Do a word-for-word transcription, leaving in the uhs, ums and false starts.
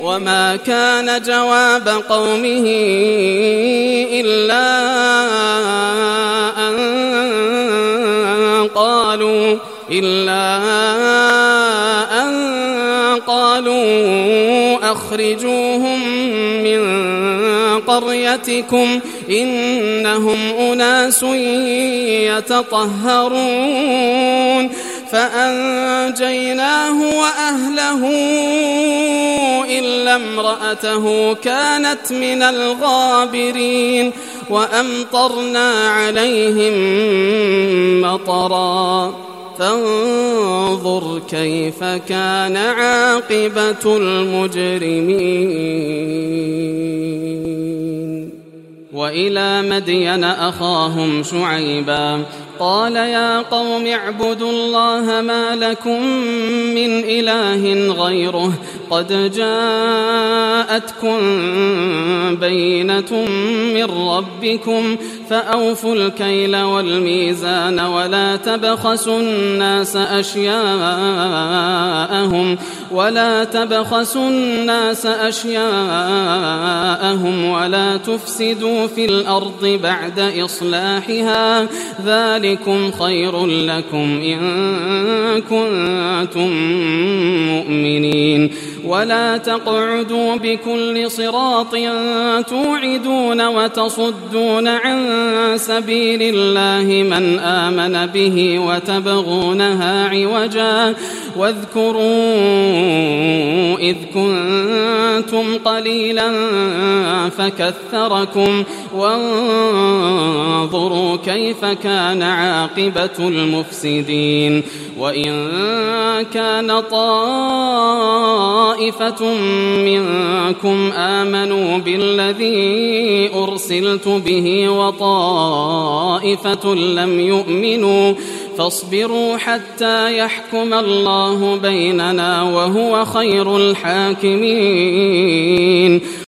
وما كان جواب قومه إلا أن قالوا إلا أن قالوا أخرجوهم من قريتكم إنهم أناس يتطهرون فأنجيناه وأهله إلا امرأته كانت من الغابرين وأمطرنا عليهم مطرا فانظر كيف كان عاقبة المجرمين. وإلى مدين أخاهم شعيبا قال يا قوم اعبدوا الله ما لكم من إله غيره قد جاءتكم بينة من ربكم فأوفوا الكيل والميزان ولا تبخسوا الناس أشياءهم ولا تبخسوا الناس أشياءهم ولا تفسدوا في الأرض بعد إصلاحها ذلكم خير لكم إن كنتم مؤمنين. ولا تقعدوا بكل صراط توعدون وتصدون عن سبيل الله من آمن به وتبغونها عوجا واذكروا إذ كنتم قليلا فكثركم وانظروا كيف كان عاقبة المفسدين. وإن كان طائفة منكم آمنوا بالذي أرسلت به وطائفة لم يؤمنوا فاصبروا حتى يحكم الله بيننا وهو خير الحاكمين.